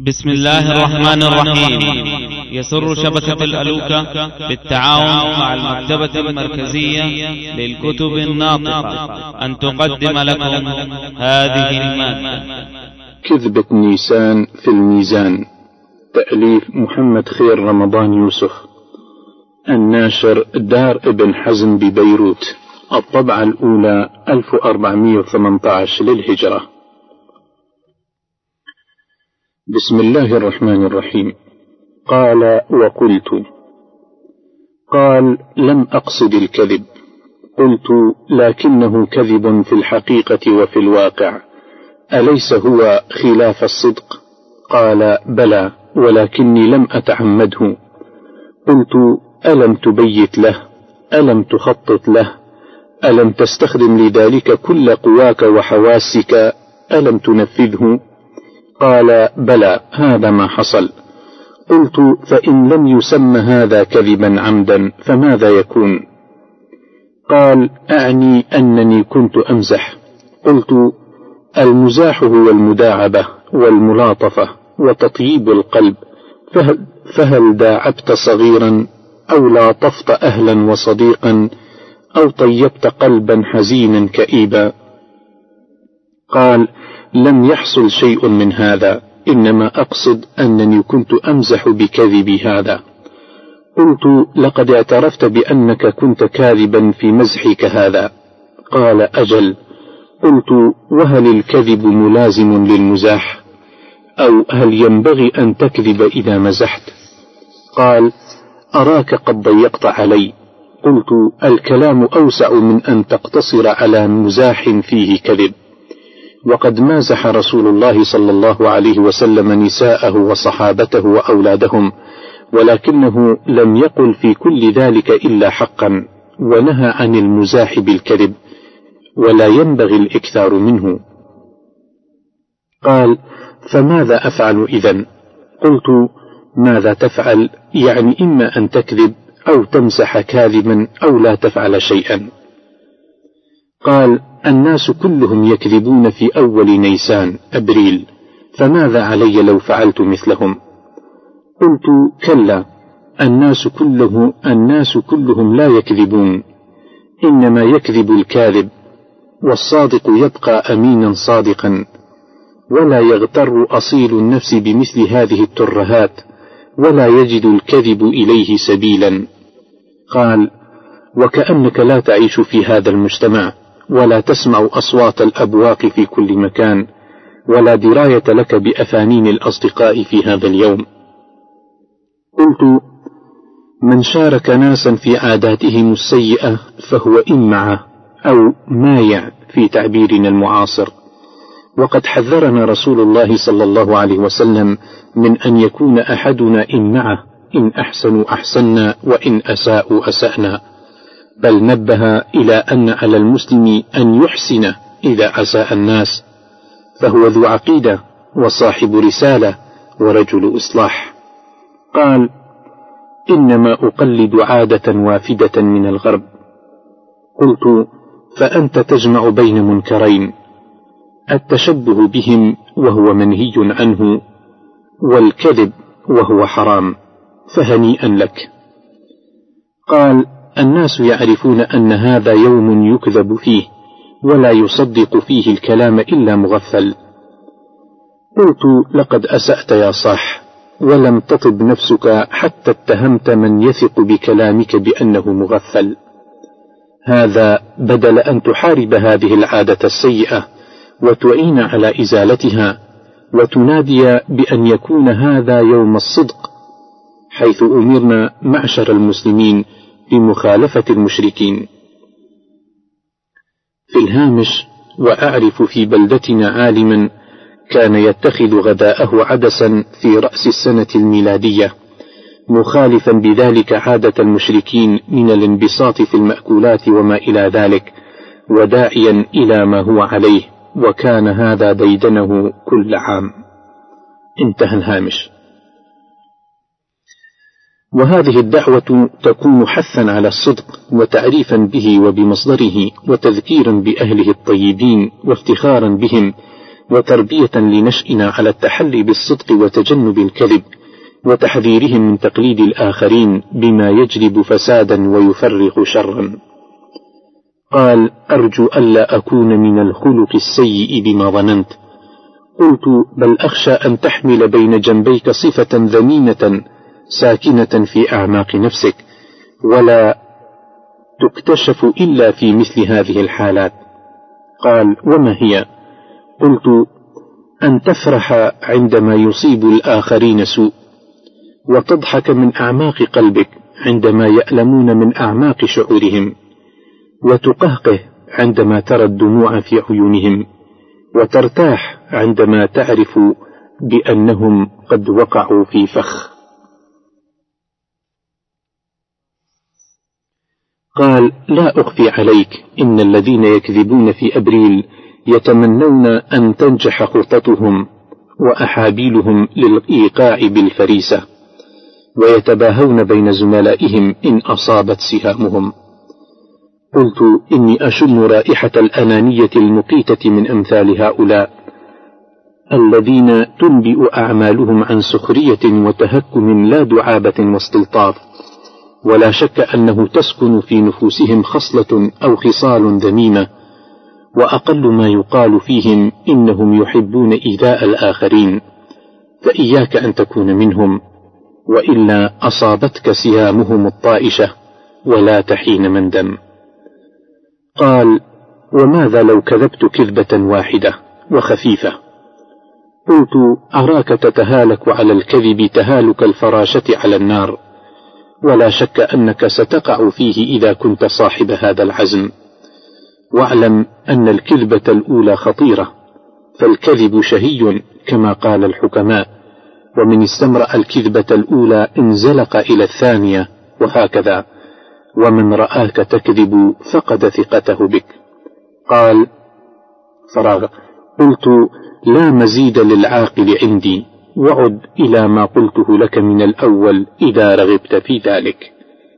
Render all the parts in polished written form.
بسم الله الرحمن الرحيم. يسر شبكة الألوكة بالتعاون مع المكتبة المركزية للكتب الناطقة أن تقدم لكم هذه المادة. كذبة نيسان في الميزان، تأليف محمد خير رمضان يوسف، الناشر دار ابن حزم ببيروت، الطبعة الأولى 1418 للهجرة. بسم الله الرحمن الرحيم. قال وقلت. قال لم أقصد الكذب. قلت لكنه كذب في الحقيقة وفي الواقع، أليس هو خلاف الصدق؟ قال بلى، ولكني لم أتعمده. قلت ألم تبيت له؟ ألم تخطط له؟ ألم تستخدم لذلك كل قواك وحواسك؟ ألم تنفذه؟ قال بلى، هذا ما حصل. قلت فإن لم يسمى هذا كذبا عمدا فماذا يكون؟ قال أعني أنني كنت أمزح. قلت المزاح هو المداعبة والملاطفة وتطيب القلب، فهل داعبت صغيرا أو لاطفت أهلا وصديقا أو طيبت قلبا حزينا كئيبا؟ قال لم يحصل شيء من هذا، إنما أقصد أنني كنت أمزح بكذبي هذا. قلت لقد اعترفت بأنك كنت كاذبا في مزحك هذا. قال أجل. قلت وهل الكذب ملازم للمزاح، أو هل ينبغي أن تكذب إذا مزحت؟ قال أراك قد ضيقت علي. قلت الكلام أوسع من أن تقتصر على مزاح فيه كذب، وقد مازح رسول الله صلى الله عليه وسلم نساءه وصحابته وأولادهم، ولكنه لم يقل في كل ذلك إلا حقا، ونهى عن المزاح بالكذب، ولا ينبغي الإكثار منه. قال فماذا أفعل إذن؟ قلت ماذا تفعل؟ يعني إما أن تكذب أو تمزح كاذبا أو لا تفعل شيئا. قال الناس كلهم يكذبون في أول نيسان أبريل، فماذا علي لو فعلت مثلهم؟ قلت كلا، الناس كلهم لا يكذبون، إنما يكذب الكاذب، والصادق يبقى أمينا صادقا، ولا يغتر أصيل النفس بمثل هذه الترهات، ولا يجد الكذب إليه سبيلا. قال وكأنك لا تعيش في هذا المجتمع، ولا تسمع أصوات الأبواق في كل مكان، ولا دراية لك بأفانين الأصدقاء في هذا اليوم. قلت من شارك ناسا في عاداتهم السيئة فهو إمعة أو مايع في تعبيرنا المعاصر، وقد حذرنا رسول الله صلى الله عليه وسلم من أن يكون أحدنا إمعة، إن أحسنوا أحسنا وإن أساءوا أسأنا، بل نبه إلى أن على المسلم أن يحسن إذا أساء الناس، فهو ذو عقيدة وصاحب رسالة ورجل إصلاح. قال إنما أقلد عادة وافدة من الغرب. قلت فأنت تجمع بين منكرين، التشبه بهم وهو منهي عنه، والكذب وهو حرام، فهنيئا لك. قال الناس يعرفون أن هذا يوم يكذب فيه، ولا يصدق فيه الكلام إلا مغفل. قلت لقد أسأت يا صاح، ولم تطب نفسك حتى اتهمت من يثق بكلامك بأنه مغفل. هذا بدل أن تحارب هذه العادة السيئة وتعين على إزالتها، وتنادي بأن يكون هذا يوم الصدق، حيث أمرنا معشر المسلمين بمخالفة المشركين. في الهامش وأعرف في بلدتنا عالما كان يتخذ غداءه عدسا في رأس السنة الميلادية، مخالفا بذلك عادة المشركين من الانبساط في المأكولات وما إلى ذلك، وداعيا إلى ما هو عليه، وكان هذا ديدنه كل عام. انتهى الهامش. وهذه الدعوة تكون حثا على الصدق وتعريفا به وبمصدره، وتذكيرا بأهله الطيبين وافتخارا بهم، وتربية لنشئنا على التحلي بالصدق وتجنب الكذب، وتحذيرهم من تقليد الآخرين بما يجلب فسادا ويفرغ شرا. قال: أرجو ألا أكون من الخلق السيء بما ظننت. قلت: بل أخشى أن تحمل بين جنبيك صفة ذميمة ساكنة في أعماق نفسك، ولا تكتشف إلا في مثل هذه الحالات. قال: وما هي؟ قلت: أن تفرح عندما يصيب الآخرين سوء، وتضحك من أعماق قلبك عندما يألمون من أعماق شعورهم، وتقهقه عندما ترى الدموع في عيونهم، وترتاح عندما تعرف بأنهم قد وقعوا في فخ. قال: لا أخفي عليك إن الذين يكذبون في أبريل يتمنون أن تنجح خططهم وأحابيلهم للإيقاع بالفريسة، ويتباهون بين زملائهم إن أصابت سهامهم. قلت: إني أشم رائحة الأنانية المقيتة من أمثال هؤلاء الذين تنبئ أعمالهم عن سخرية وتهكم لا دعابة واستلطاف، ولا شك أنه تسكن في نفوسهم خصلة أو خصال ذميمة، وأقل ما يقال فيهم إنهم يحبون إيذاء الآخرين، فإياك أن تكون منهم، وإلا أصابتك سهامهم الطائشة ولا تحين مندم. قال: وماذا لو كذبت كذبة واحدة وخفيفة؟ قلت: أراك تتهالك على الكذب تهالك الفراشة على النار، ولا شك أنك ستقع فيه إذا كنت صاحب هذا العزم. واعلم أن الكذبة الأولى خطيرة، فالكذب شهي كما قال الحكماء، ومن استمرأ الكذبة الأولى انزلق إلى الثانية، وهكذا، ومن رآك تكذب فقد ثقته بك. قال: فراغ. قلت: لا مزيد للعاقل عندي، وعد إلى ما قلته لك من الأول إذا رغبت في ذلك.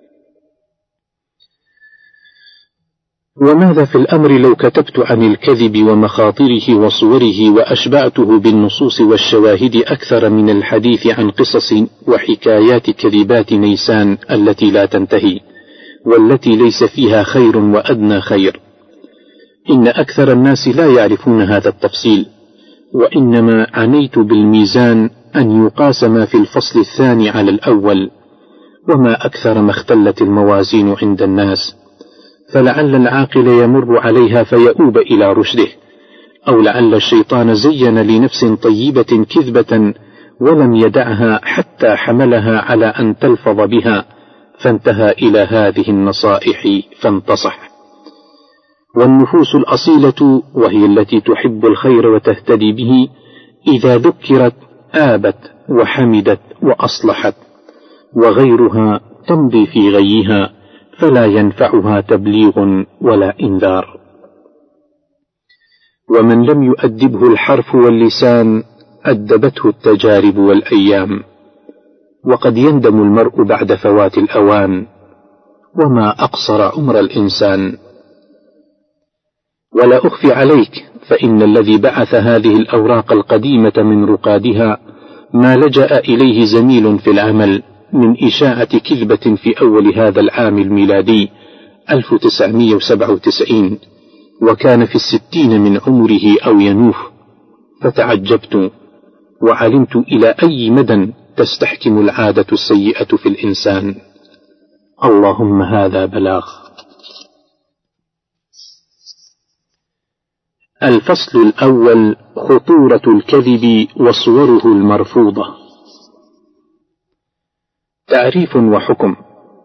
وماذا في الأمر لو كتبت عن الكذب ومخاطره وصوره، وأشبعته بالنصوص والشواهد أكثر من الحديث عن قصص وحكايات كذبات نيسان التي لا تنتهي، والتي ليس فيها خير وأدنى خير؟ إن أكثر الناس لا يعرفون هذا التفصيل، وإنما عنيت بالميزان أن يقاس ما في الفصل الثاني على الأول، وما أكثر ما اختلت الموازين عند الناس، فلعل العاقل يمر عليها فيؤوب إلى رشده، أو لعل الشيطان زين لنفس طيبة كذبة ولم يدعها حتى حملها على أن تلفظ بها، فانتهى إلى هذه النصائح فانتصح. والنفوس الأصيلة، وهي التي تحب الخير وتهتدي به، إذا ذكرت آبت وحمدت وأصلحت، وغيرها تمضي في غيها فلا ينفعها تبليغ ولا إنذار. ومن لم يؤدبه الحرف واللسان أدبته التجارب والأيام، وقد يندم المرء بعد فوات الأوان، وما أقصر عمر الإنسان. ولا أخفي عليك، فإن الذي بعث هذه الأوراق القديمة من رقادها ما لجأ إليه زميل في العمل من إشاعة كذبة في أول هذا العام الميلادي 1997، وكان في 60 من عمره أو ينوف، فتعجبت وعلمت إلى أي مدى تستحكم العادة السيئة في الإنسان. اللهم هذا بلاغ. الفصل الأول: خطورة الكذب وصوره المرفوضة. تعريف وحكم.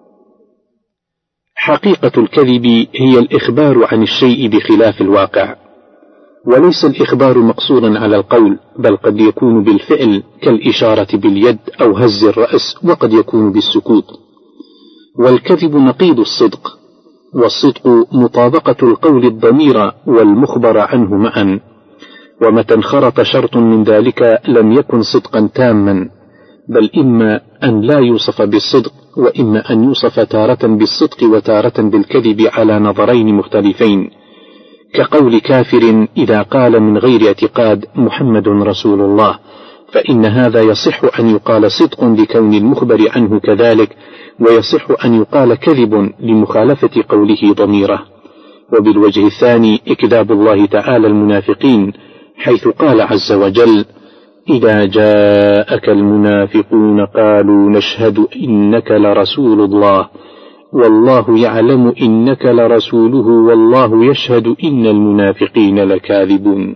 حقيقة الكذب هي الإخبار عن الشيء بخلاف الواقع، وليس الإخبار مقصورا على القول، بل قد يكون بالفعل كالإشارة باليد أو هز الرأس، وقد يكون بالسكوت. والكذب نقيض الصدق، والصدق مطابقة القول الضمير والمخبر عنه معا، ومتى انخرط شرط من ذلك لم يكن صدقا تاما، بل إما أن لا يوصف بالصدق، وإما أن يوصف تارة بالصدق وتارة بالكذب على نظرين مختلفين، كقول كافر إذا قال من غير اعتقاد محمد رسول الله، فإن هذا يصح أن يقال صدق لكون المخبر عنه كذلك، ويصح أن يقال كذب لمخالفة قوله ضميره. وبالوجه الثاني إكذاب الله تعالى المنافقين، حيث قال عز وجل: إذا جاءك المنافقون قالوا نشهد إنك لرسول الله والله يعلم إنك لرسوله والله يشهد إن المنافقين لكاذبون.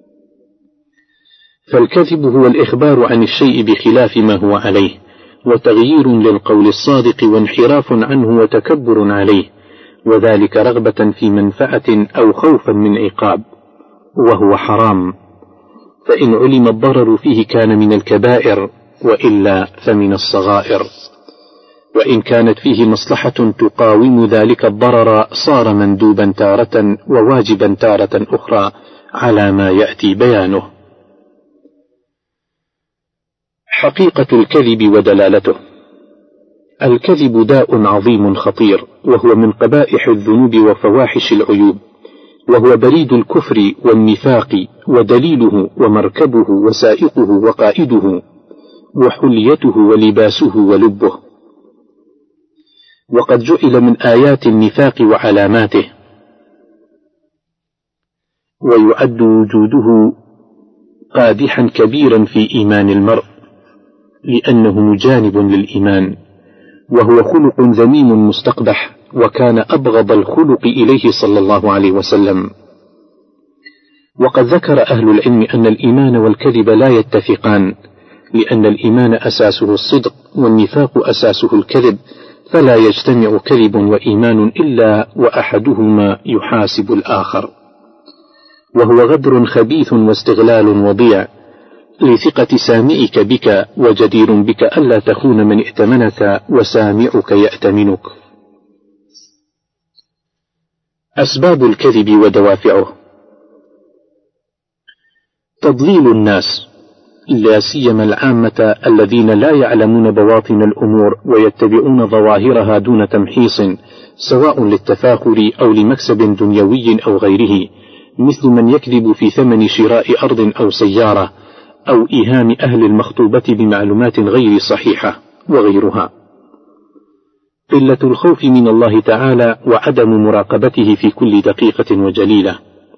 فالكذب هو الإخبار عن الشيء بخلاف ما هو عليه، وتغيير للقول الصادق وانحراف عنه وتكبر عليه، وذلك رغبة في منفعة أو خوفا من عقاب، وهو حرام، فإن علم الضرر فيه كان من الكبائر، وإلا فمن الصغائر. وإن كانت فيه مصلحة تقاوم ذلك الضرر صار مندوبا تارة وواجبا تارة أخرى على ما يأتي بيانه. حقيقة الكذب ودلالته. الكذب داء عظيم خطير، وهو من قبائح الذنوب وفواحش العيوب، وهو بريد الكفر والنفاق، ودليله ومركبه وسائقه وقائده، وحليته ولباسه ولبه. وقد جعل من آيات النفاق وعلاماته، ويعد وجوده قادحا كبيرا في إيمان المرء، لأنه مجانب للإيمان، وهو خلق ذميم مستقبح، وكان أبغض الخلق إليه صلى الله عليه وسلم. وقد ذكر أهل العلم أن الإيمان والكذب لا يتفقان، لأن الإيمان أساسه الصدق والنفاق أساسه الكذب، فلا يجتمع كذب وإيمان إلا وأحدهما يحاسب الآخر، وهو غدر خبيث واستغلال وضيع لثقة سامعك بك، وجدير بك ألا تخون من ائتمنك وسامعك يأتمنك. أسباب الكذب ودوافعه. تضليل الناس، لا سيما العامة الذين لا يعلمون بواطن الأمور ويتبعون ظواهرها دون تمحيص، سواء للتفاخر أو لمكسب دنيوي أو غيره، مثل من يكذب في ثمن شراء أرض أو سيارة، أو إيهام أهل المخطوبة بمعلومات غير صحيحة، وغيرها. قلة الخوف من الله تعالى وعدم مراقبته في كل دقيقة وجليلة.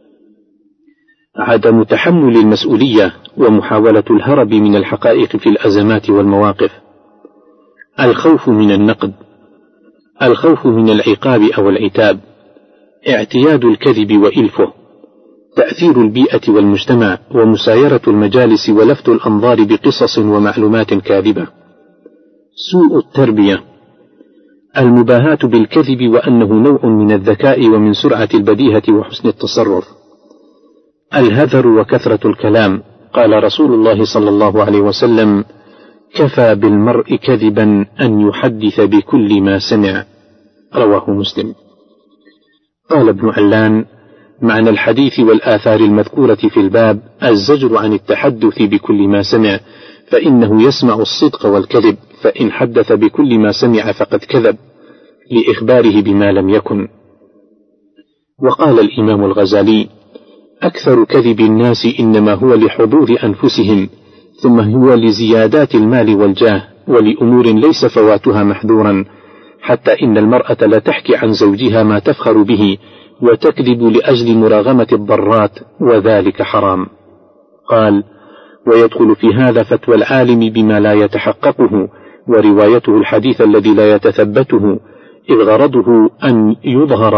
عدم تحمل المسؤولية ومحاولة الهرب من الحقائق في الأزمات والمواقف. الخوف من النقد، الخوف من العقاب أو العتاب، اعتياد الكذب وإلفه، تأثير البيئة والمجتمع ومسايرة المجالس ولفت الأنظار بقصص ومعلومات كاذبة. سوء التربية، المباهاة بالكذب وأنه نوع من الذكاء ومن سرعة البديهة وحسن التصرف. الهذر وكثرة الكلام، قال رسول الله صلى الله عليه وسلم: كفى بالمرء كذبا أن يحدث بكل ما سمع، رواه مسلم. قال ابن علان: معنى الحديث والآثار المذكورة في الباب الزجر عن التحدث بكل ما سمع، فإنه يسمع الصدق والكذب، فإن حدث بكل ما سمع فقد كذب لإخباره بما لم يكن. وقال الإمام الغزالي: أكثر كذب الناس إنما هو لحظوظ أنفسهم، ثم هو لزيادات المال والجاه، ولأمور ليس فواتها محذورا، حتى إن المرأة لا تحكي عن زوجها ما تفخر به، وتكذب لأجل مراغمة الضرات، وذلك حرام. قال: ويدخل في هذا فتوى العالم بما لا يتحققه، وروايته الحديث الذي لا يتثبته، إذ غرضه أن يظهر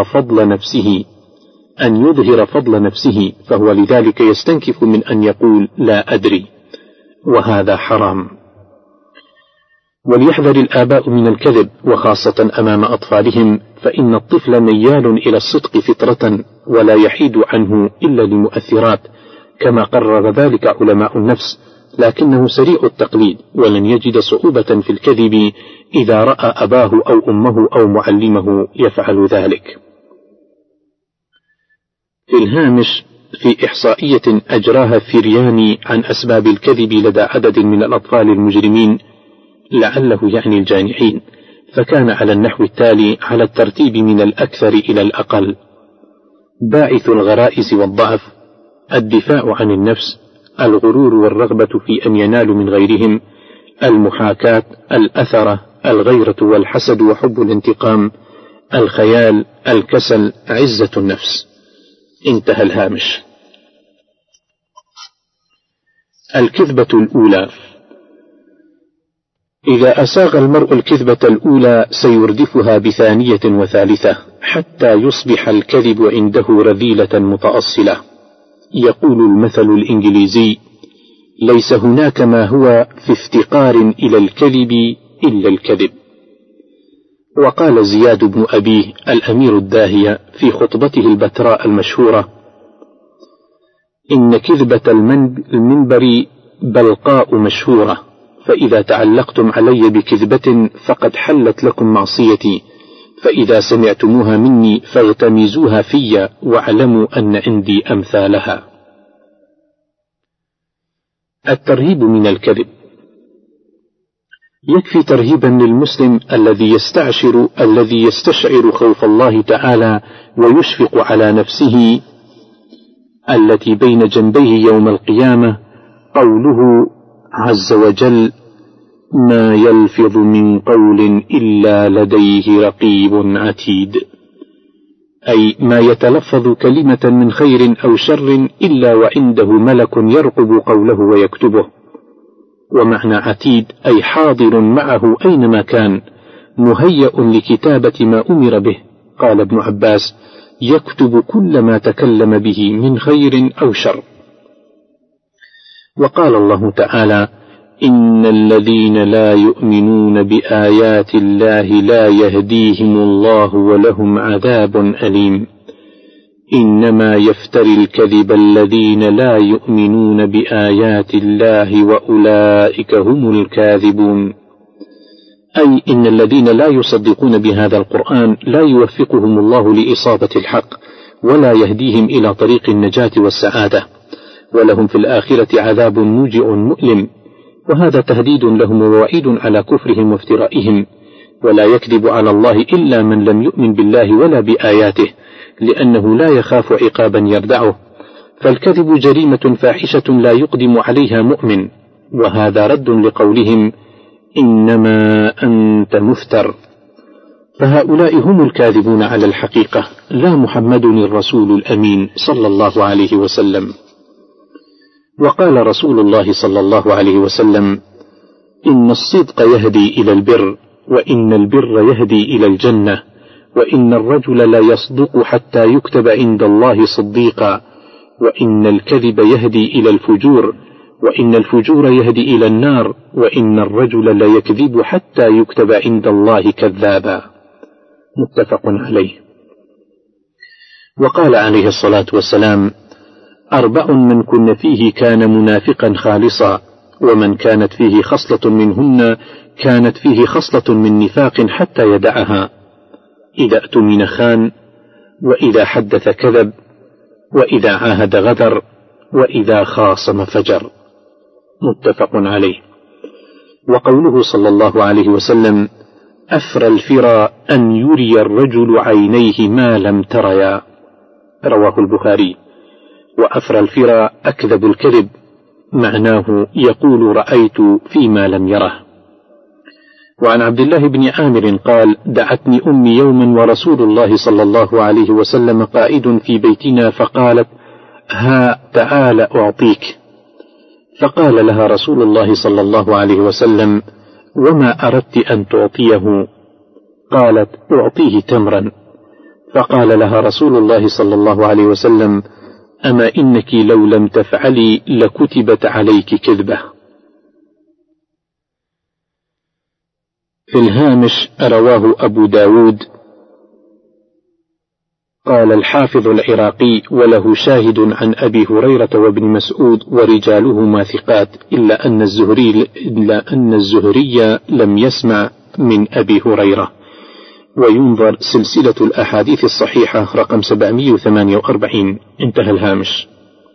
فضل نفسه، فهو لذلك يستنكف من أن يقول لا أدري، وهذا حرام. وليحذر الآباء من الكذب، وخاصة أمام أطفالهم، فإن الطفل ميال إلى الصدق فطرة، ولا يحيد عنه إلا لمؤثرات، كما قرر ذلك علماء النفس، لكنه سريع التقليد، ولن يجد صعوبة في الكذب إذا رأى أباه أو أمه أو معلمه يفعل ذلك. في الهامش في إحصائية أجراها فيرياني عن أسباب الكذب لدى عدد من الأطفال المجرمين، لعله يعني الجانحين، فكان على النحو التالي على الترتيب من الأكثر إلى الأقل: باعث الغرائز والضعف، الدفاع عن النفس، الغرور والرغبة في أن ينالوا من غيرهم، المحاكاة، الأثرة، الغيرة والحسد وحب الانتقام، الخيال، الكسل، عزة النفس. انتهى الهامش. الكذبة الأولى. إذا أساغ المرء الكذبة الأولى سيردفها بثانية وثالثة حتى يصبح الكذب عنده رذيلة متأصلة. يقول المثل الإنجليزي: ليس هناك ما هو في افتقار إلى الكذب إلا الكذب. وقال زياد بن أبيه الأمير الداهية في خطبته البتراء المشهورة: إن كذبة المنبر بلقاء مشهورة، فإذا تعلقتم علي بكذبة فقد حلت لكم معصيتي، فإذا سمعتموها مني فاغتمزوها في واعلموا أن عندي أمثالها. الترهيب من الكذب. يكفي ترهيبا للمسلم الذي يستشعر خوف الله تعالى ويشفق على نفسه التي بين جنبيه يوم القيامة قوله عز وجل: ما يلفظ من قول إلا لديه رقيب عتيد، أي ما يتلفظ كلمة من خير أو شر إلا وعنده ملك يرقب قوله ويكتبه. ومعنى عتيد أي حاضر معه أينما كان، مهيأ لكتابة ما أمر به. قال ابن عباس: يكتب كل ما تكلم به من خير أو شر. وقال الله تعالى: إن الذين لا يؤمنون بآيات الله لا يهديهم الله ولهم عذاب أليم. إنما يفتري الكذب الذين لا يؤمنون بآيات الله وأولئك هم الكاذبون. أي إن الذين لا يصدقون بهذا القرآن لا يوفقهم الله لإصابة الحق ولا يهديهم إلى طريق النجاة والسعادة، ولهم في الآخرة عذاب موجع مؤلم. وهذا تهديد لهم ووعيد على كفرهم وافترائهم. ولا يكذب على الله إلا من لم يؤمن بالله ولا بآياته، لأنه لا يخاف عقابا يردعه. فالكذب جريمة فاحشة لا يقدم عليها مؤمن، وهذا رد لقولهم: إنما أنت مفتر. فهؤلاء هم الكاذبون على الحقيقة، لا محمد الرسول الأمين صلى الله عليه وسلم. وقال رسول الله صلى الله عليه وسلم: إن الصدق يهدي إلى البر، وإن البر يهدي إلى الجنة، وإن الرجل لا يصدق حتى يكتب عند الله صديقا، وإن الكذب يهدي إلى الفجور، وإن الفجور يهدي إلى النار، وإن الرجل لا يكذب حتى يكتب عند الله كذابا. متفق عليه. وقال عليه الصلاة والسلام: 4 من كن فيه كان منافقا خالصا، ومن كانت فيه خصلة منهن كانت فيه خصلة من نفاق حتى يدعها: إذا اؤتمن خان، وإذا حدث كذب، وإذا عاهد غدر، وإذا خاصم فجر. متفق عليه. وقوله صلى الله عليه وسلم: أفرى الفرى أن يري الرجل عينيه ما لم تريا، رواه البخاري. وأفرى الفرى أكذب الكذب، معناه يقول رأيت فيما لم يره. وعن عبد الله بن عامر قال: دعتني أمي يوما ورسول الله صلى الله عليه وسلم قائد في بيتنا، فقالت: ها تعال أعطيك. فقال لها رسول الله صلى الله عليه وسلم: وما أردت أن تعطيه؟ قالت: أعطيه تمرا. فقال لها رسول الله صلى الله عليه وسلم: أما إنك لو لم تفعلي لكتبت عليك كذبة. في الهامش: رواه أبو داود. قال الحافظ العراقي: وله شاهد عن أبي هريرة وابن مسعود ورجالهما ثقات، إلا أن الزهري لم يسمع من أبي هريرة. وينظر سلسلة الأحاديث الصحيحة رقم 748. انتهى الهامش.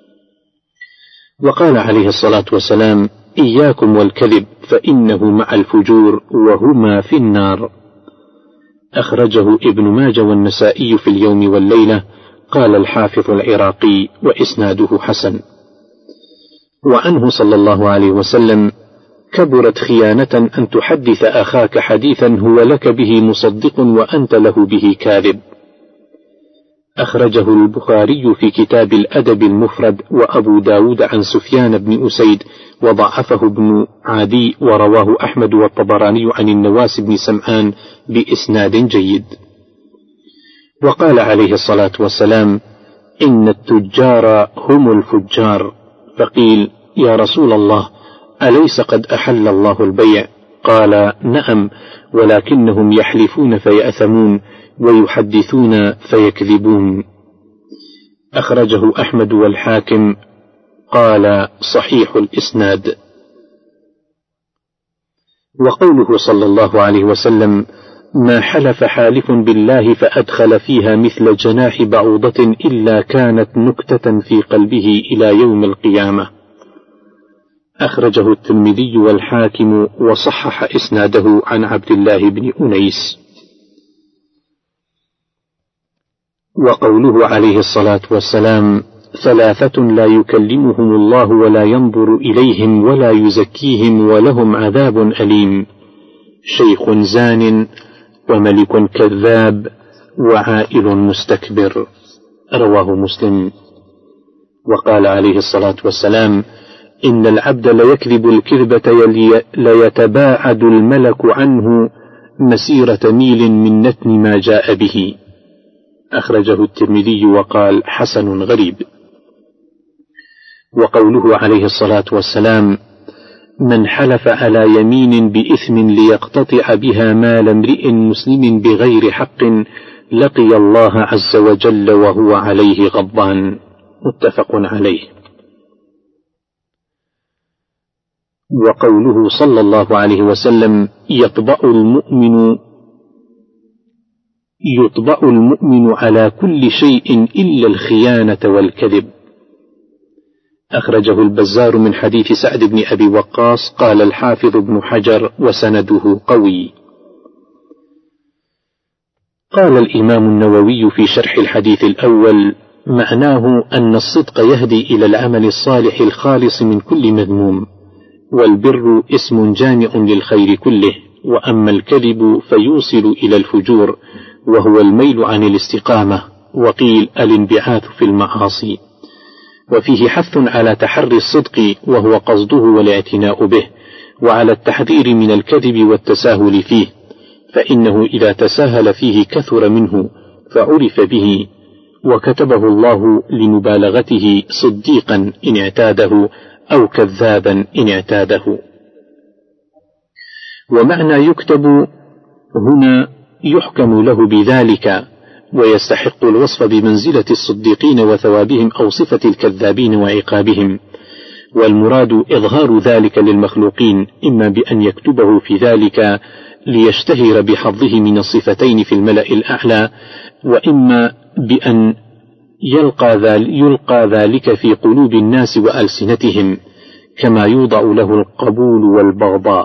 وقال عليه الصلاة والسلام: إياكم والكذب فإنه مع الفجور وهما في النار. أخرجه ابن ماجه والنسائي في اليوم والليلة. قال الحافظ العراقي وإسناده حسن. وعنه صلى الله عليه وسلم: كبرت خيانة أن تحدث أخاك حديثا هو لك به مصدق وأنت له به كاذب. أخرجه البخاري في كتاب الأدب المفرد، وأبو داود عن سفيان بن أسيد وضعفه ابن عدي، ورواه أحمد والطبراني عن النواس بن سمعان بإسناد جيد. وقال عليه الصلاة والسلام: إن التجار هم الفجار. فقيل: يا رسول الله، أليس قد أحل الله البيع؟ قال: نعم، ولكنهم يحلفون فيأثمون ويحدثون فيكذبون. أخرجه أحمد والحاكم، قال: صحيح الإسناد. وقوله صلى الله عليه وسلم: ما حلف حالف بالله فأدخل فيها مثل جناح بعوضة إلا كانت نكتة في قلبه إلى يوم القيامة. أخرجه الترمذي والحاكم وصحح إسناده عن عبد الله بن أنيس. وقوله عليه الصلاة والسلام: ثلاثة لا يكلمهم الله ولا ينظر إليهم ولا يزكيهم ولهم عذاب أليم: شيخ زان، وملك كذاب، وعائل مستكبر. رواه مسلم. وقال عليه الصلاة والسلام: إن العبد ليكذب الكذبة ليتباعد الملك عنه مسيرة ميل من نتن ما جاء به. أخرجه الترمذي وقال: حسن غريب. وقوله عليه الصلاة والسلام: من حلف على يمين بإثم ليقتطع بها مال امرئ مسلم بغير حق لقي الله عز وجل وهو عليه غضبان. متفق عليه. وقوله صلى الله عليه وسلم: يطبع المؤمن على كل شيء إلا الخيانة والكذب. أخرجه البزار من حديث سعد بن أبي وقاص. قال الحافظ ابن حجر: وسنده قوي. قال الإمام النووي في شرح الحديث الأول: معناه أن الصدق يهدي إلى العمل الصالح الخالص من كل مذموم، والبر اسم جامع للخير كله، وأما الكذب فيوصل إلى الفجور وهو الميل عن الاستقامة، وقيل الانبعاث في المعاصي. وفيه حث على تحري الصدق وهو قصده والاعتناء به، وعلى التحذير من الكذب والتساهل فيه، فإنه إذا تساهل فيه كثر منه فعرف به، وكتبه الله لمبالغته صديقا إن اعتاده أو كذابا إن اعتاده. ومعنى يكتب هنا يحكم له بذلك، ويستحق الوصف بمنزلة الصديقين وثوابهم أو صفة الكذابين وعقابهم. والمراد إظهار ذلك للمخلوقين، إما بأن يكتبه في ذلك ليشتهر بحظه من الصفتين في الملأ الأعلى، وإما بأن يلقى ذلك في قلوب الناس وألسنتهم، كما يوضع له القبول والبغضاء.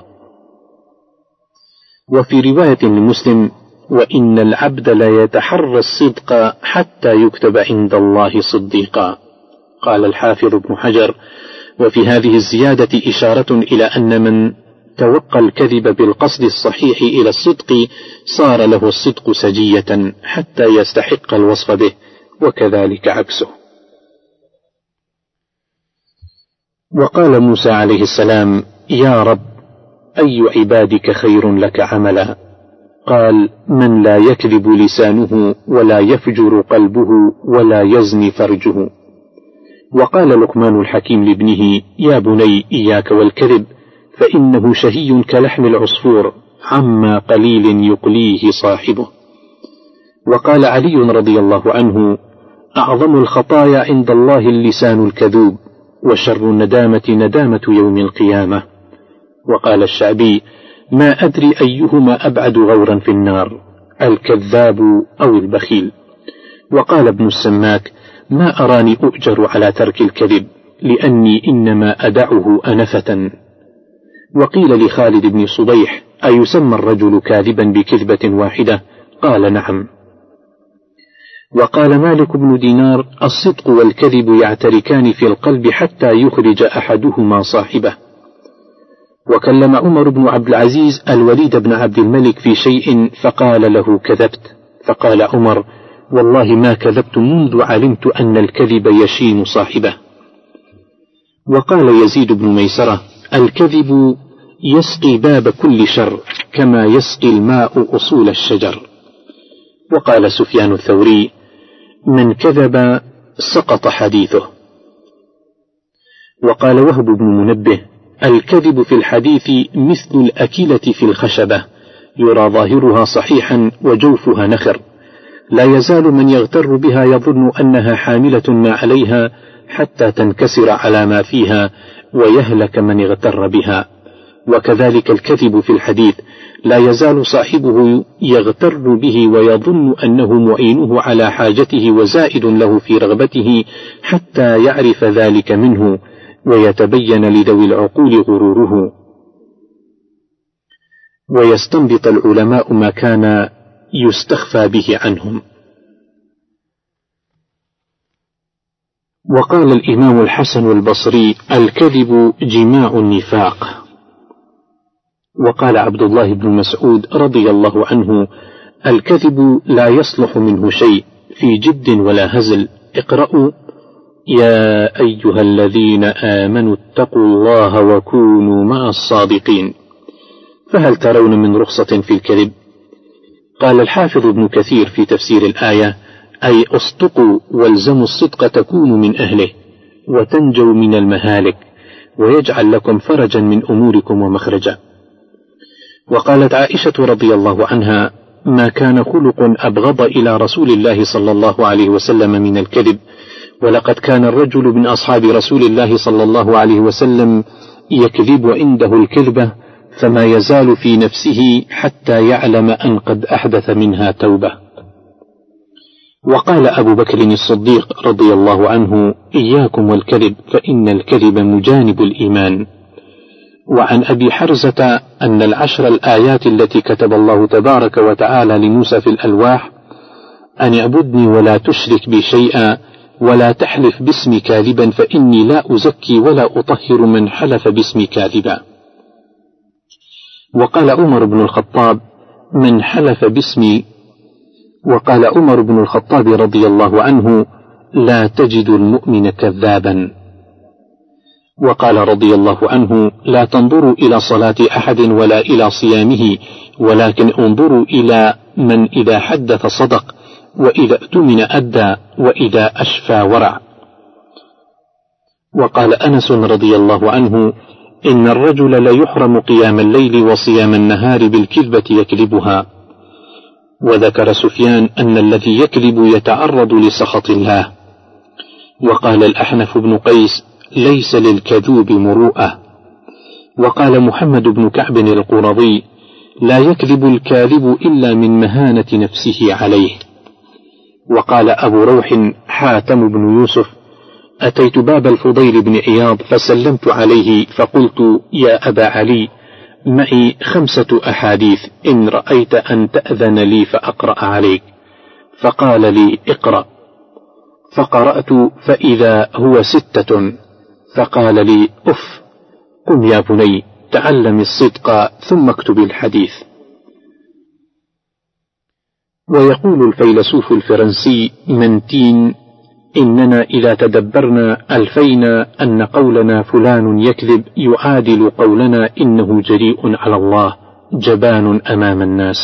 وفي رواية لمسلم: وإن العبد لا يتحرى الصدق حتى يكتب عند الله صديقا. قال الحافظ ابن حجر: وفي هذه الزيادة إشارة إلى أن من توقى الكذب بالقصد الصحيح إلى الصدق صار له الصدق سجية حتى يستحق الوصف به، وكذلك عكسه. وقال موسى عليه السلام: يا رب، أي عبادك خير لك عملا؟ قال: من لا يكذب لسانه ولا يفجر قلبه ولا يزني فرجه. وقال لقمان الحكيم لابنه: يا بني، إياك والكذب، فإنه شهي كلحم العصفور، عما قليل يقليه صاحبه. وقال علي رضي الله عنه: أعظم الخطايا عند الله اللسان الكذوب، وشر الندامة ندامة يوم القيامة. وقال الشعبي: ما أدري أيهما أبعد غورا في النار، الكذاب أو البخيل. وقال ابن السماك: ما أراني أؤجر على ترك الكذب، لأني إنما أدعه أنفة. وقيل لخالد بن صبيح: أيسمى الرجل كاذبا بكذبة واحدة؟ قال: نعم. وقال مالك بن دينار: الصدق والكذب يعتركان في القلب حتى يخرج أحدهما صاحبه. وكلم عمر بن عبد العزيز الوليد بن عبد الملك في شيء فقال له: كذبت. فقال عمر: والله ما كذبت منذ علمت أن الكذب يشين صاحبه. وقال يزيد بن ميسرة: الكذب يسقي باب كل شر كما يسقي الماء أصول الشجر. وقال سفيان الثوري: من كذب سقط حديثه. وقال وهب بن منبه: الكذب في الحديث مثل الأكلة في الخشبة، يرى ظاهرها صحيحا وجوفها نخر، لا يزال من يغتر بها يظن أنها حاملة ما عليها حتى تنكسر على ما فيها ويهلك من اغتر بها. وكذلك الكذب في الحديث، لا يزال صاحبه يغتر به ويظن أنه معينه على حاجته وزائد له في رغبته حتى يعرف ذلك منه ويتبين لذوي العقول غروره. ويستنبط العلماء ما كان يستخفى به عنهم. وقال الإمام الحسن البصري: الكذب جماع النفاق. وقال عبد الله بن مسعود رضي الله عنه: الكذب لا يصلح منه شيء في جد ولا هزل. اقرأوا: يا أيها الذين آمنوا اتقوا الله وكونوا مع الصادقين. فهل ترون من رخصة في الكذب؟ قال الحافظ ابن كثير في تفسير الآية: أي اصدقوا والزموا الصدق تكونوا من أهله وتنجوا من المهالك ويجعل لكم فرجا من أموركم ومخرجا. وقالت عائشة رضي الله عنها: ما كان خلق أبغض إلى رسول الله صلى الله عليه وسلم من الكذب، ولقد كان الرجل من أصحاب رسول الله صلى الله عليه وسلم يكذب عنده الكذبة فما يزال في نفسه حتى يعلم أن قد أحدث منها توبة. وقال أبو بكر الصديق رضي الله عنه: إياكم والكذب فإن الكذب مجانب الإيمان. وعن أبي حرزة أن 10 الآيات التي كتب الله تبارك وتعالى لموسى في الألواح: أن اعبدني ولا تشرك بي شيئا ولا تحلف باسمي كاذبا فإني لا أزكي ولا أطهر من حلف باسمي كاذبا. وقال عمر بن الخطاب: من حلف باسمي. وقال عمر بن الخطاب رضي الله عنه: لا تجد المؤمن كذابا. وقال رضي الله عنه: لا تنظروا إلى صلاة أحد ولا إلى صيامه، ولكن انظروا إلى من إذا حدث صدق، وإذا اؤتمن أدى، وإذا أشفى ورع. وقال أنس رضي الله عنه: إن الرجل ليحرم قيام الليل وصيام النهار بالكذبة يكذبها. وذكر سفيان أن الذي يكذب يتعرض لسخط الله. وقال الأحنف بن قيس: ليس للكذوب مروءة. وقال محمد بن كعب القرظي: لا يكذب الكاذب إلا من مهانة نفسه عليه. وقال أبو روح حاتم بن يوسف: أتيت باب الفضيل بن عياض فسلمت عليه فقلت: يا أبا علي، معي 5 أحاديث، إن رأيت أن تأذن لي فأقرأ عليك. فقال لي: اقرأ. فقرأت فإذا هو 6. فقال لي: أف، قم يا بني تعلم الصدق ثم اكتب الحديث. ويقول الفيلسوف الفرنسي منتين: إننا إذا تدبرنا ألفينا أن قولنا فلان يكذب يعادل قولنا إنه جريء على الله جبان أمام الناس.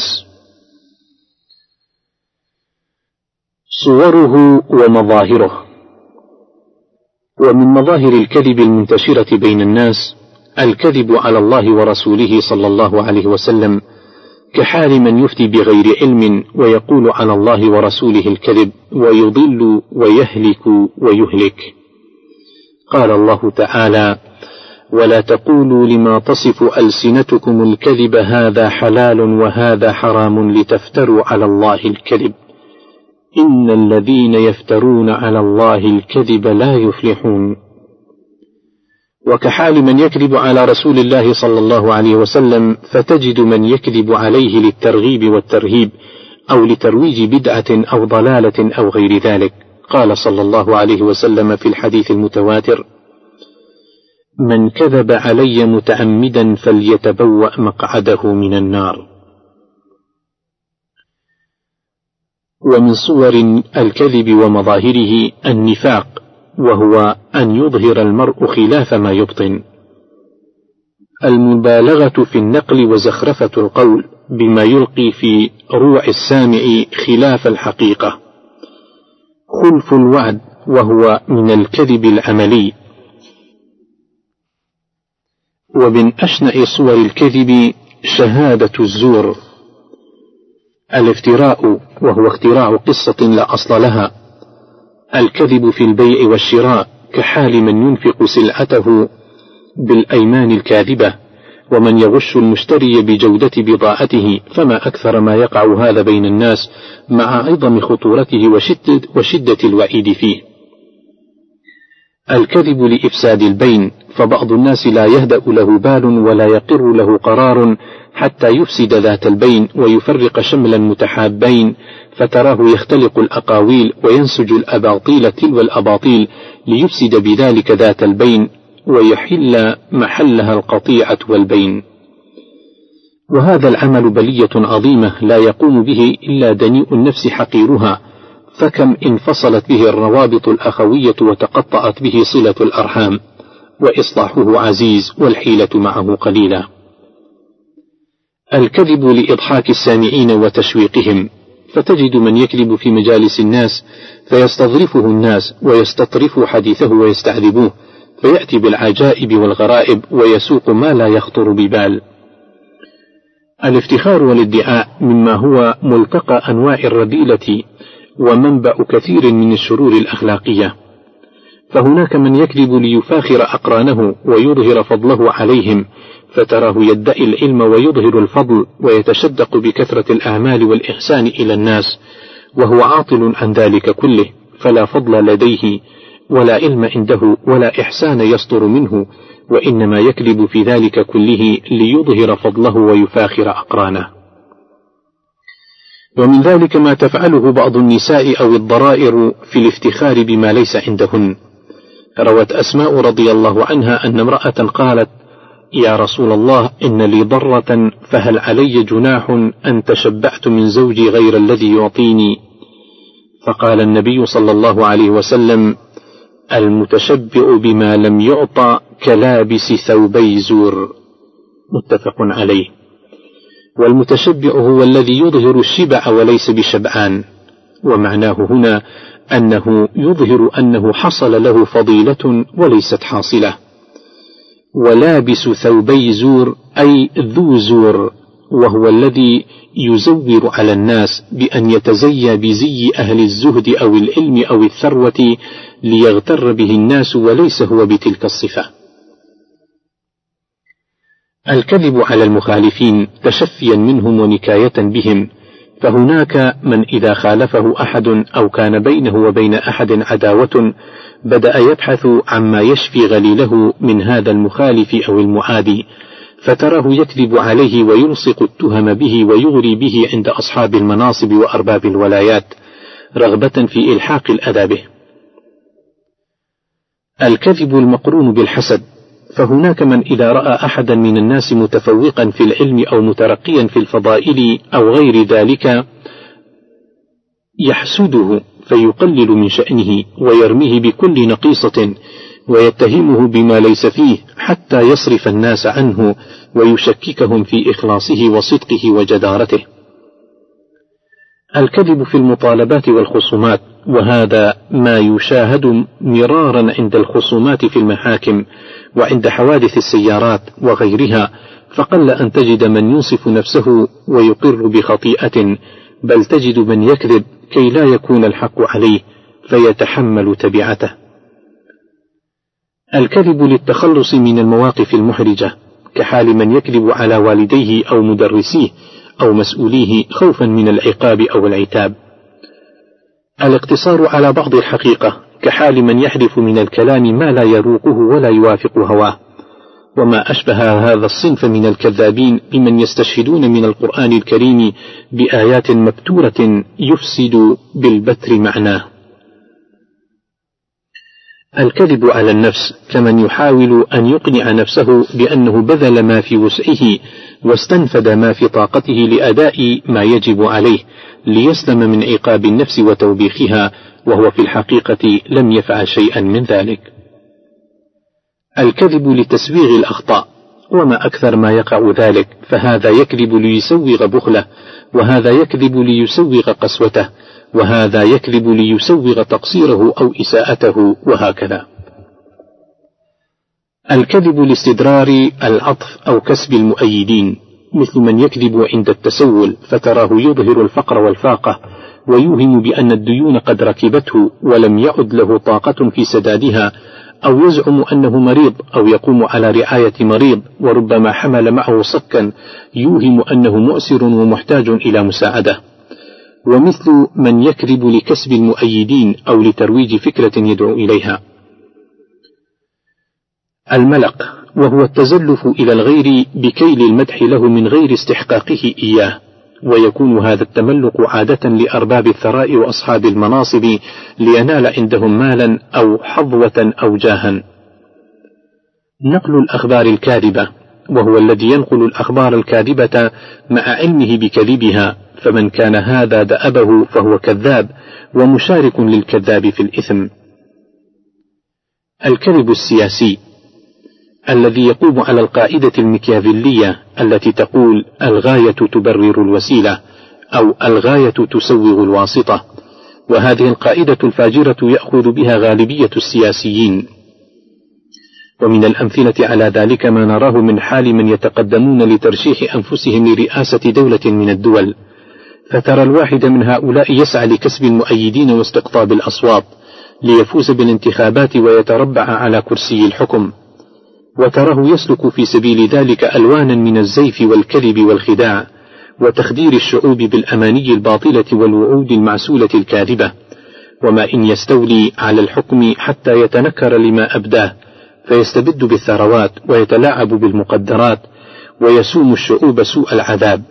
صوره ومظاهره. ومن مظاهر الكذب المنتشرة بين الناس الكذب على الله ورسوله صلى الله عليه وسلم، كحال من يفتي بغير علم ويقول على الله ورسوله الكذب ويضل ويهلك ويهلك. قال الله تعالى: ولا تقولوا لما تصف ألسنتكم الكذب هذا حلال وهذا حرام لتفتروا على الله الكذب إن الذين يفترون على الله الكذب لا يفلحون. وكحال من يكذب على رسول الله صلى الله عليه وسلم، فتجد من يكذب عليه للترغيب والترهيب أو لترويج بدعة أو ضلالة أو غير ذلك. قال صلى الله عليه وسلم في الحديث المتواتر: من كذب علي متعمدا فليتبوأ مقعده من النار. ومن صور الكذب ومظاهره النفاق، وهو أن يظهر المرء خلاف ما يبطن. المبالغة في النقل وزخرفة القول بما يلقي في روع السامع خلاف الحقيقة. خلف الوعد، وهو من الكذب العملي. ومن أشنع صور الكذب شهادة الزور. الافتراء، وهو اختراع قصة لا أصل لها. الكذب في البيع والشراء، كحال من ينفق سلعته بالأيمان الكاذبة، ومن يغش المشتري بجودة بضاعته، فما أكثر ما يقع هذا بين الناس مع عظم خطورته وشدة الوعيد فيه. الكذب لإفساد البين، فبعض الناس لا يهدأ له بال ولا يقر له قرار حتى يفسد ذات البين ويفرق شمل المتحابين، فتراه يختلق الأقاويل وينسج الأباطيل تلو الأباطيل ليفسد بذلك ذات البين ويحل محلها القطيعة والبين. وهذا العمل بلية عظيمة لا يقوم به إلا دنيء النفس حقيرها، فكم انفصلت به الروابط الأخوية وتقطعت به صلة الأرحام، وإصلاحه عزيز والحيلة معه قليلة. الكذب لإضحاك السامعين وتشويقهم، فتجد من يكذب في مجالس الناس فيستظرفه الناس ويستطرف حديثه ويستعذبوه، فيأتي بالعجائب والغرائب ويسوق ما لا يخطر ببال. الافتخار والادعاء مما هو ملتقى أنواع الرذيلة ومنبع كثير من الشرور الأخلاقية، فهناك من يكذب ليفاخر أقرانه ويظهر فضله عليهم، فتراه يدعي العلم ويظهر الفضل ويتشدق بكثرة الأعمال والإحسان إلى الناس، وهو عاطل عن ذلك كله، فلا فضل لديه ولا علم عنده ولا إحسان يصدر منه، وإنما يكذب في ذلك كله ليظهر فضله ويفاخر أقرانه. ومن ذلك ما تفعله بعض النساء أو الضرائر في الافتخار بما ليس عندهن. روت أسماء رضي الله عنها أن امرأة قالت: يا رسول الله، إن لي ضرة، فهل علي جناح أن تشبعت من زوجي غير الذي يعطيني؟ فقال النبي صلى الله عليه وسلم: المتشبع بما لم يعطى كلابس ثوبي زور. متفق عليه. والمتشبع هو الذي يظهر الشبع وليس بشبعان، ومعناه هنا أنه يظهر أنه حصل له فضيلة وليست حاصلة. ولابس ثوبي زور أي ذو زور، وهو الذي يزور على الناس بأن يتزيى بزي أهل الزهد أو العلم أو الثروة ليغتر به الناس، وليس هو بتلك الصفة. الكذب على المخالفين تشفيا منهم ونكاية بهم، فهناك من إذا خالفه أحد أو كان بينه وبين أحد عداوة بدأ يبحث عما يشفي غليله من هذا المخالف أو المعادي، فتراه يكذب عليه ويلصق التهم به ويغري به عند أصحاب المناصب وأرباب الولايات رغبة في إلحاق الأذى به. الكذب المقرون بالحسد، فهناك من إذا رأى أحدا من الناس متفوقا في العلم أو مترقيا في الفضائل أو غير ذلك يحسده فيقلل من شأنه ويرميه بكل نقيصة ويتهمه بما ليس فيه حتى يصرف الناس عنه ويشككهم في إخلاصه وصدقه وجدارته. الكذب في المطالبات والخصومات، وهذا ما يشاهد مرارا عند الخصومات في المحاكم وعند حوادث السيارات وغيرها، فقل أن تجد من ينصف نفسه ويقر بخطيئة، بل تجد من يكذب كي لا يكون الحق عليه فيتحمل تبعته. الكذب للتخلص من المواقف المحرجة، كحال من يكذب على والديه أو مدرسيه أو مسؤوليه خوفا من العقاب أو العتاب. الاقتصار على بعض الحقيقة، كحال من يحذف من الكلام ما لا يروقه ولا يوافق هواه، وما أشبه هذا الصنف من الكذابين بمن يستشهدون من القرآن الكريم بآيات مبتورة يفسد بالبتر معناه. الكذب على النفس كمن يحاول أن يقنع نفسه بأنه بذل ما في وسعه واستنفد ما في طاقته لأداء ما يجب عليه ليسلم من عقاب النفس وتوبيخها، وهو في الحقيقة لم يفعل شيئا من ذلك. الكذب لتسويغ الأخطاء، وما أكثر ما يقع ذلك، فهذا يكذب ليسوغ بخله، وهذا يكذب ليسوغ قسوته، وهذا يكذب ليسوغ تقصيره أو إساءته، وهكذا. الكذب لاستدرار العطف أو كسب المؤيدين، مثل من يكذب عند التسول فتراه يظهر الفقر والفاقة ويوهم بأن الديون قد ركبته ولم يعد له طاقة في سدادها، أو يزعم أنه مريض أو يقوم على رعاية مريض، وربما حمل معه صكا يوهم أنه مؤسر ومحتاج إلى مساعدة. ومثل من يكذب لكسب المؤيدين أو لترويج فكرة يدعو إليها. الملق، وهو التزلف إلى الغير بكيل المدح له من غير استحقاقه إياه، ويكون هذا التملق عادة لأرباب الثراء وأصحاب المناصب لينال عندهم مالا أو حظوة أو جاها. نقل الأخبار الكاذبة، وهو الذي ينقل الأخبار الكاذبة مع علمه بكذبها، فمن كان هذا دأبه فهو كذاب ومشارك للكذاب في الإثم. الكذب السياسي، الذي يقوم على القاعدة المكيافيلية التي تقول الغاية تبرر الوسيلة، أو الغاية تسوغ الواسطة، وهذه القاعدة الفاجرة يأخذ بها غالبية السياسيين. ومن الأمثلة على ذلك ما نراه من حال من يتقدمون لترشيح أنفسهم لرئاسة دولة من الدول، فترى الواحد من هؤلاء يسعى لكسب المؤيدين واستقطاب الأصوات ليفوز بالانتخابات ويتربع على كرسي الحكم، وتراه يسلك في سبيل ذلك ألوانا من الزيف والكذب والخداع وتخدير الشعوب بالأماني الباطلة والوعود المعسولة الكاذبة، وما إن يستولي على الحكم حتى يتنكر لما أبداه فيستبد بالثروات ويتلاعب بالمقدرات ويسوم الشعوب سوء العذاب.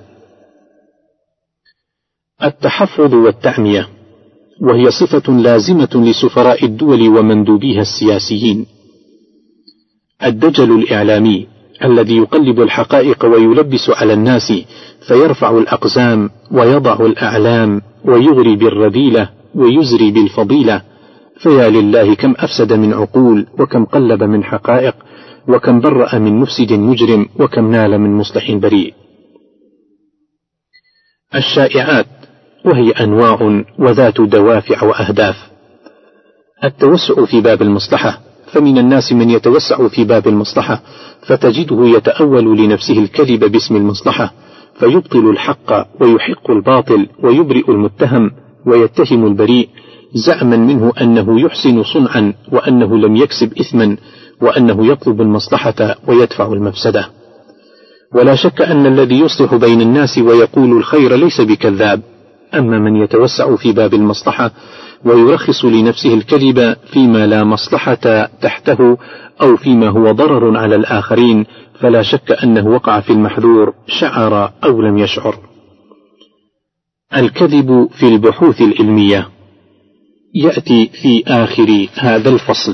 التحفظ والتعمية، وهي صفة لازمة لسفراء الدول ومندوبيها السياسيين. الدجل الإعلامي، الذي يقلب الحقائق ويلبس على الناس فيرفع الأقزام ويضع الأعلام ويغري بالرذيلة ويزري بالفضيلة، فيا لله كم أفسد من عقول، وكم قلب من حقائق، وكم برأ من مفسد مجرم، وكم نال من مصلح بريء. الشائعات، وهي أنواع وذات دوافع وأهداف. التوسع في باب المصلحة، فمن الناس من يتوسع في باب المصلحة فتجده يتأول لنفسه الكذب باسم المصلحة فيبطل الحق ويحق الباطل ويبرئ المتهم ويتهم البريء، زعما منه أنه يحسن صنعا وأنه لم يكسب إثما وأنه يطلب المصلحة ويدفع المفسدة. ولا شك أن الذي يصلح بين الناس ويقول الخير ليس بكذاب، أما من يتوسع في باب المصلحة ويرخص لنفسه الكذب فيما لا مصلحة تحته أو فيما هو ضرر على الآخرين، فلا شك أنه وقع في المحذور شعر أو لم يشعر. الكذب في البحوث العلمية يأتي في آخر هذا الفصل.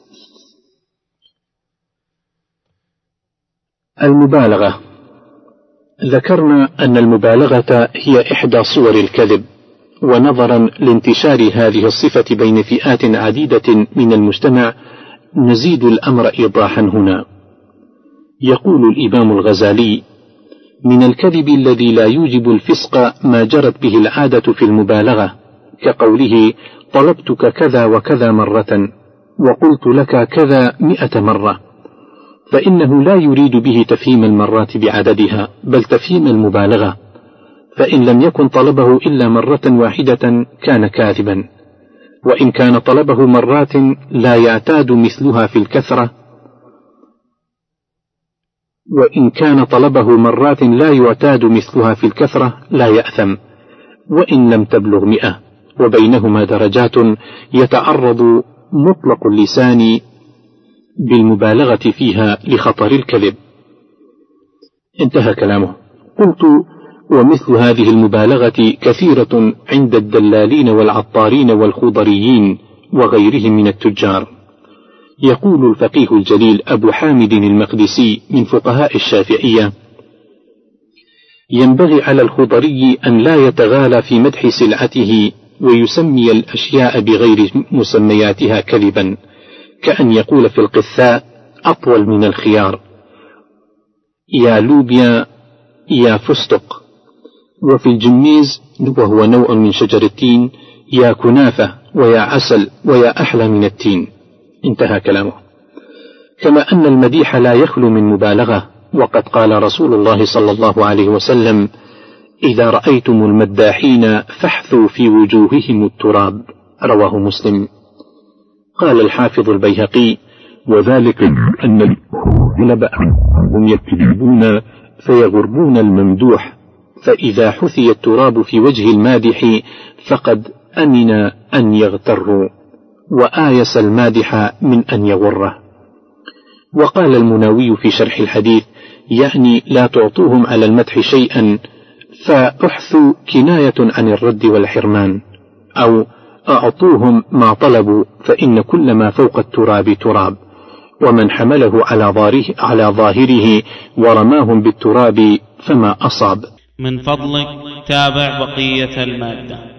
المبالغة، ذكرنا أن المبالغة هي إحدى صور الكذب، ونظرا لانتشار هذه الصفة بين فئات عديدة من المجتمع نزيد الأمر إيضاحا هنا. يقول الإمام الغزالي: من الكذب الذي لا يوجب الفسق ما جرت به العادة في المبالغة، كقوله طلبتك كذا وكذا مرة وقلت لك كذا 100 مرة، فإنه لا يريد به تفهيم المرات بعددها بل تفهيم المبالغة، فإن لم يكن طلبه إلا مرة واحدة كان كاذبا، وإن كان طلبه مرات لا يعتاد مثلها في الكثرة، وإن كان طلبه مرات لا يعتاد مثلها في الكثرة لا يأثم، وإن لم تبلغ 100، وبينهما درجات يتعرض مطلق اللسان بالمبالغة فيها لخطر الكذب. انتهى كلامه. قلت: ومثل هذه المبالغة كثيرة عند الدلالين والعطارين والخضريين وغيرهم من التجار. يقول الفقيه الجليل أبو حامد المقدسي من فقهاء الشافعية: ينبغي على الخضري أن لا يتغالى في مدح سلعته ويسمي الأشياء بغير مسمياتها كذبا، كأن يقول في القثاء: أطول من الخيار، يا لوبيا يا فستق، وفي الجميز وهو نوع من شجر التين: يا كنافة ويا عسل ويا أحلى من التين. انتهى كلامه. كما أن المديح لا يخلو من مبالغة، وقد قال رسول الله صلى الله عليه وسلم: إذا رأيتم المداحين فاحثوا في وجوههم التراب. رواه مسلم. قال الحافظ البيهقي: وذلك أن الغلب هم يكذبون فيغرون الممدوح، فإذا حثي التراب في وجه المادح فقد أمن أن يغتروا، وآيس المادح من أن يغره. وقال المناوي في شرح الحديث: يعني لا تعطوهم على المدح شيئا، فأحثوا كناية عن الرد والحرمان، أو أعطوهم ما طلبوا، فإن كل ما فوق التراب تراب، ومن حمله على ظاهره ورماهم بالتراب فما أصاب. من فضلك تابع بقية المادة.